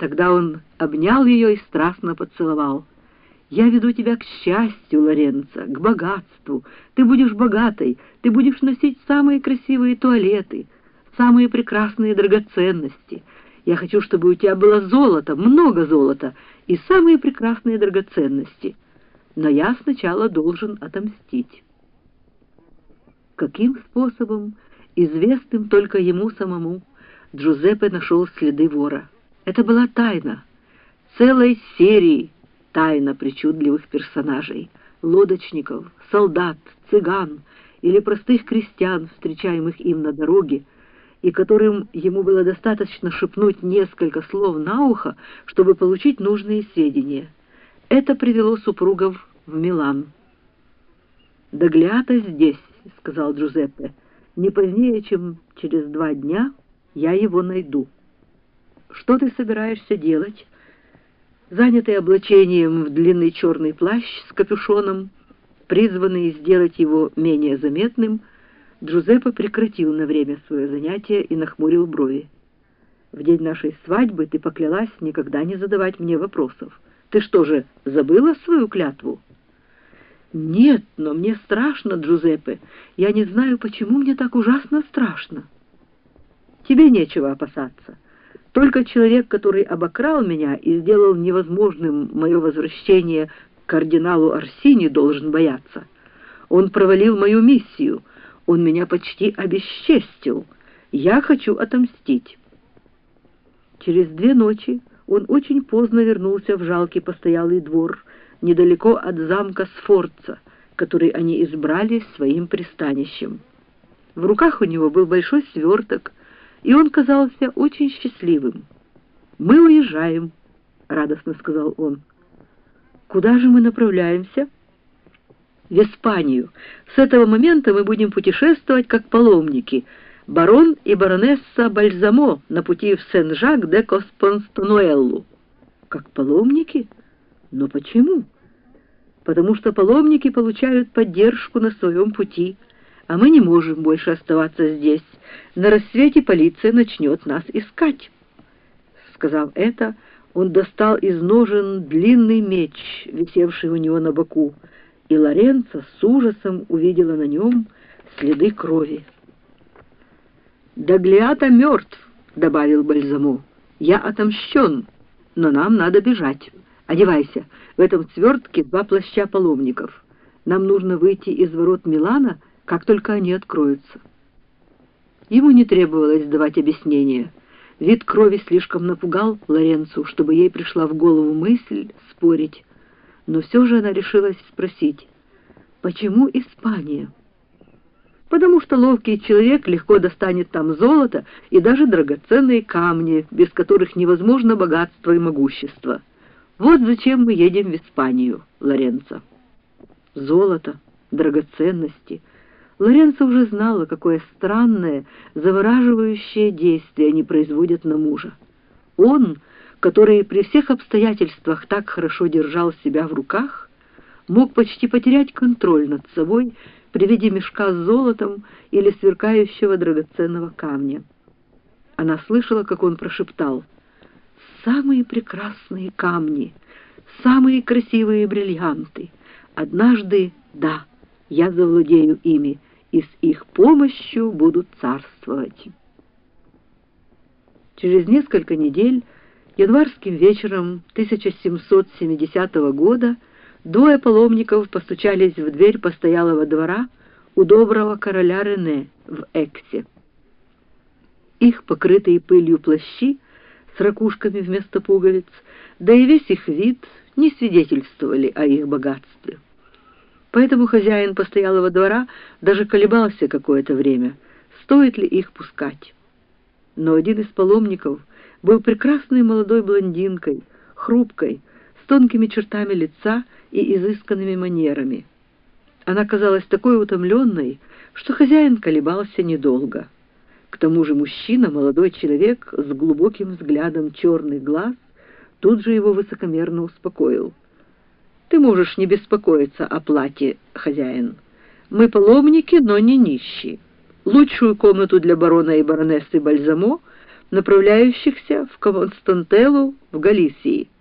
Тогда он обнял ее и страстно поцеловал. «Я веду тебя к счастью, Лоренцо, к богатству. Ты будешь богатой, ты будешь носить самые красивые туалеты, самые прекрасные драгоценности. Я хочу, чтобы у тебя было золото, много золота и самые прекрасные драгоценности. Но я сначала должен отомстить». Каким способом, известным только ему самому, Джузеппе нашел следы вора. Это была тайна, целой серии тайна причудливых персонажей, лодочников, солдат, цыган или простых крестьян, встречаемых им на дороге, и которым ему было достаточно шепнуть несколько слов на ухо, чтобы получить нужные сведения. Это привело супругов в Милан. «Доглиато здесь», — сказал Джузеппе. «Не позднее, чем через 2 дня я его найду». «Что ты собираешься делать?» Занятый облачением в длинный черный плащ с капюшоном, призванный сделать его менее заметным, Джузеппе прекратил на время свое занятие и нахмурил брови. «В день нашей свадьбы ты поклялась никогда не задавать мне вопросов. Ты что же, забыла свою клятву?» «Нет, но мне страшно, Джузеппе. Я не знаю, почему мне так ужасно страшно». «Тебе нечего опасаться. Только человек, который обокрал меня и сделал невозможным мое возвращение к кардиналу Орсини, должен бояться. Он провалил мою миссию, он меня почти обесчестил. Я хочу отомстить». Через 2 ночи он очень поздно вернулся в жалкий постоялый двор, недалеко от замка Сфорца, который они избрали своим пристанищем. В руках у него был большой сверток, и он казался очень счастливым. «Мы уезжаем», — радостно сказал он. «Куда же мы направляемся?» «В Испанию. С этого момента мы будем путешествовать как паломники. Барон и баронесса Бальзамо на пути в Сен-Жак-де-Компостенуэллу». «Как паломники? Но почему?» «Потому что паломники получают поддержку на своем пути, а мы не можем больше оставаться здесь. На рассвете полиция начнет нас искать». Сказав это, он достал из ножен длинный меч, висевший у него на боку, и Лоренцо с ужасом увидела на нем следы крови. «Доглиато мертв», — добавил Бальзамо. «Я отомщен, но нам надо бежать. Одевайся, в этом свертке 2 плаща паломников. Нам нужно выйти из ворот Милана, как только они откроются». Ему не требовалось давать объяснения. Вид крови слишком напугал Лоренцу, чтобы ей пришла в голову мысль спорить. Но все же она решилась спросить: «Почему Испания?» «Потому что ловкий человек легко достанет там золото и даже драгоценные камни, без которых невозможно богатство и могущество. Вот зачем мы едем в Испанию, Лоренцо». Золото, драгоценности. Лоренцо уже знала, какое странное, завораживающее действие они производят на мужа. Он, который при всех обстоятельствах так хорошо держал себя в руках, мог почти потерять контроль над собой при виде мешка с золотом или сверкающего драгоценного камня. Она слышала, как он прошептал: «Самые прекрасные камни, самые красивые бриллианты. Однажды, да, я завладею ими, и с их помощью буду царствовать». Через несколько недель, январским вечером 1770 года, 2 паломников постучались в дверь постоялого двора у доброго короля Рене в Эксе. Их покрытые пылью плащи с ракушками вместо пуговиц, да и весь их вид не свидетельствовали о их богатстве. Поэтому хозяин постоялого двора даже колебался какое-то время, стоит ли их пускать. Но один из паломников был прекрасной молодой блондинкой, хрупкой, с тонкими чертами лица и изысканными манерами. Она казалась такой утомленной, что хозяин колебался недолго. К тому же мужчина, молодой человек с глубоким взглядом черных глаз, тут же его высокомерно успокоил. «Ты можешь не беспокоиться о плате, хозяин. Мы паломники, но не нищие. Лучшую комнату для барона и баронессы Бальзамо направляющихся в Константелу в Галисии.